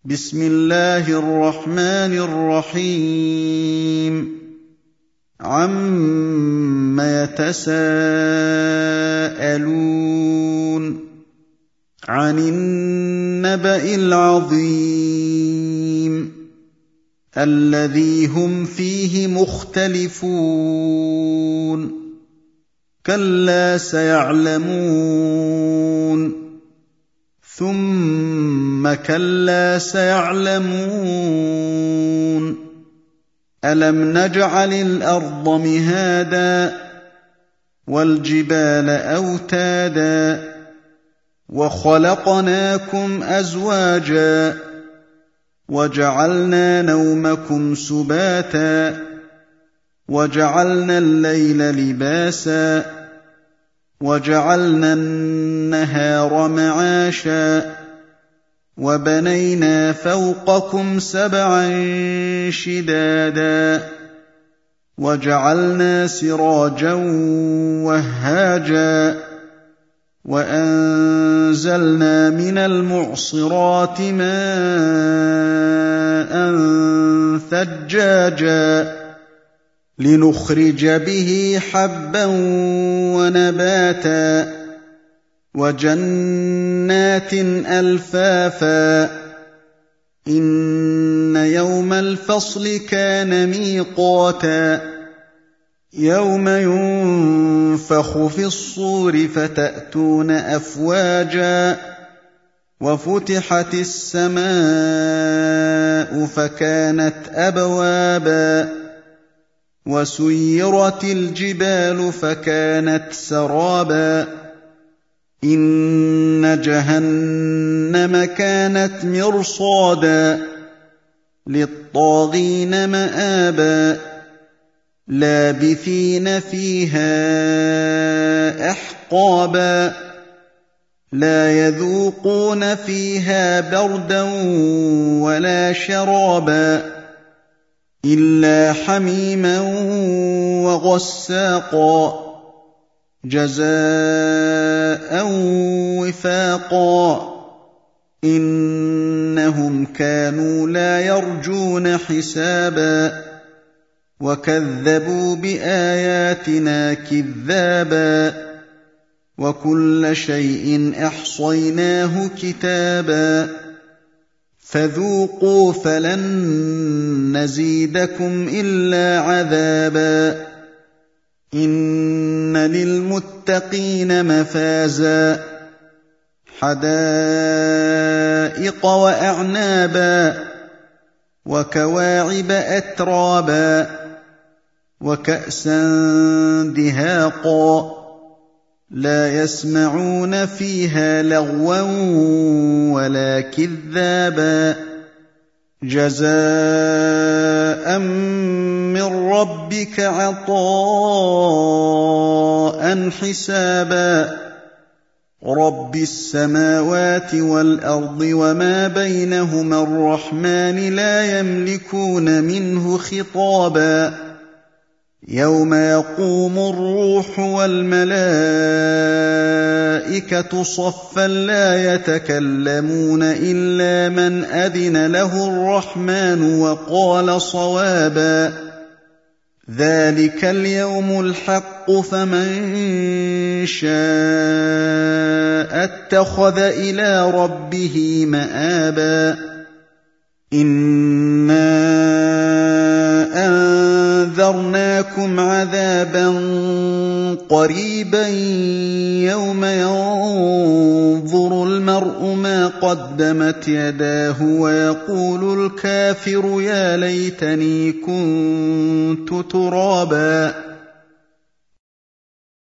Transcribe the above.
بسم الله الرحمن الرحيم عَمَّ يَتَسَاءَلُونَ عَنِ النَّبَإِ الْعَظِيمِ الَّذِي هُمْ فِيهِ مُخْتَلِفُونَ كَلَّا سَيَعْلَمُونَ ثُمَّ كَلَّا سَيَعْلَمُونَ أَلَمْ نَجْعَلِ الْأَرْضَ مِهَادًا وَالْجِبَالَ أَوْتَادًا وَخَلَقْنَاكُمْ أَزْوَاجًا وَجَعَلْنَا نَوْمَكُمْ سُبَاتًا وَجَعَلْنَا اللَّيْلَ لِبَاسًا وَجَعَلْنَا النَّهَارَ مَعَاشًا وَبَنَيْنَا فَوْقَكُمْ سَبْعًا شِدَادًا وَجَعَلْنَا سِرَاجًا وَهَّاجًا وَأَنزَلْنَا مِنَ الْمُعْصِرَاتِ مَاءً ثَجَّاجًا لِنُخْرِجَ بِهِ حَبًّا وَنَبَاتًا وَجَنَّاتٍ أَلْفَافًا إِنَّ يَوْمَ الْفَصْلِ كَانَ مِيقَاتًا يَوْمَ يُنفَخُ فِي الصُّورِ فَتَأْتُونَ أَفْوَاجًا وَفُتِحَتِ السَّمَاءُ فَكَانَتْ أَبْوَابًا وَسُيِّرَتِ الْجِبَالُ فَكَانَتْ سَرَابًا إِنَّ جَهَنَّمَ كَانَتْ مِرْصَادًا لِّلطَّاغِينَ مَآبًا لَّابِثِينَ فِيهَا أَحْقَابًا لَّا يَذُوقُونَ فِيهَا بَرْدًا وَلَا شَرَابًا إِلَّا حَمِيمًا وَغَسَّاقًا جَزَاءً وِفَاقًا إِنَّهُمْ كَانُوا لَا يَرْجُونَ حِسَابًا وَكَذَّبُوا بِآيَاتِنَا كِذَّابًا وَكُلَّ شَيْءٍ أَحْصَيْنَاهُ كِتَابًا فَذُوقُوا فَلَن نَّزِيدَكُمْ إِلَّا عَذَابًا إِنَّ لِلْمُتَّقِينَ مَفَازًا حَدَائِقَ وَأَعْنَابًا وَكَوَاعِبَ أَتْرَابًا وَكَأْسًا دِهَاقًا لَّا يَسْمَعُونَ فِيهَا لَغْوًا وَلَا كِذَّابًا جَزَاءً مِّن رَّبِّكَ عَطَاءً حِسَابًا رَّبِّ السَّمَاوَاتِ وَالْأَرْضِ وَمَا بَيْنَهُمَا الرَّحْمَٰنِ لَا يَمْلِكُونَ مِنْهُ خِطَابًا يَوْمَ يَقُومُ الرُّوحُ وَالْمَلَائِكَةُ صَفًّا لَّا يَتَكَلَّمُونَ إِلَّا مَنْ أَذِنَ لَهُ الرَّحْمَٰنُ وَقَالَ صَوَابًا ذَٰلِكَ الْيَوْمُ الْحَقُّ فَمَن شَاءَ اتَّخَذَ إِلَىٰ رَبِّهِ مَآبًا إِنَّا أَنذَرْنَاكُمْ عَذَابًا قَرِيبًا يَوْمَ يَنظُرُ الْمَرْءُ مَا قَدَّمَتْ يَدَاهُ وَيَقُولُ الْكَافِرُ يَا لَيْتَنِي كُنتُ تُرَابًا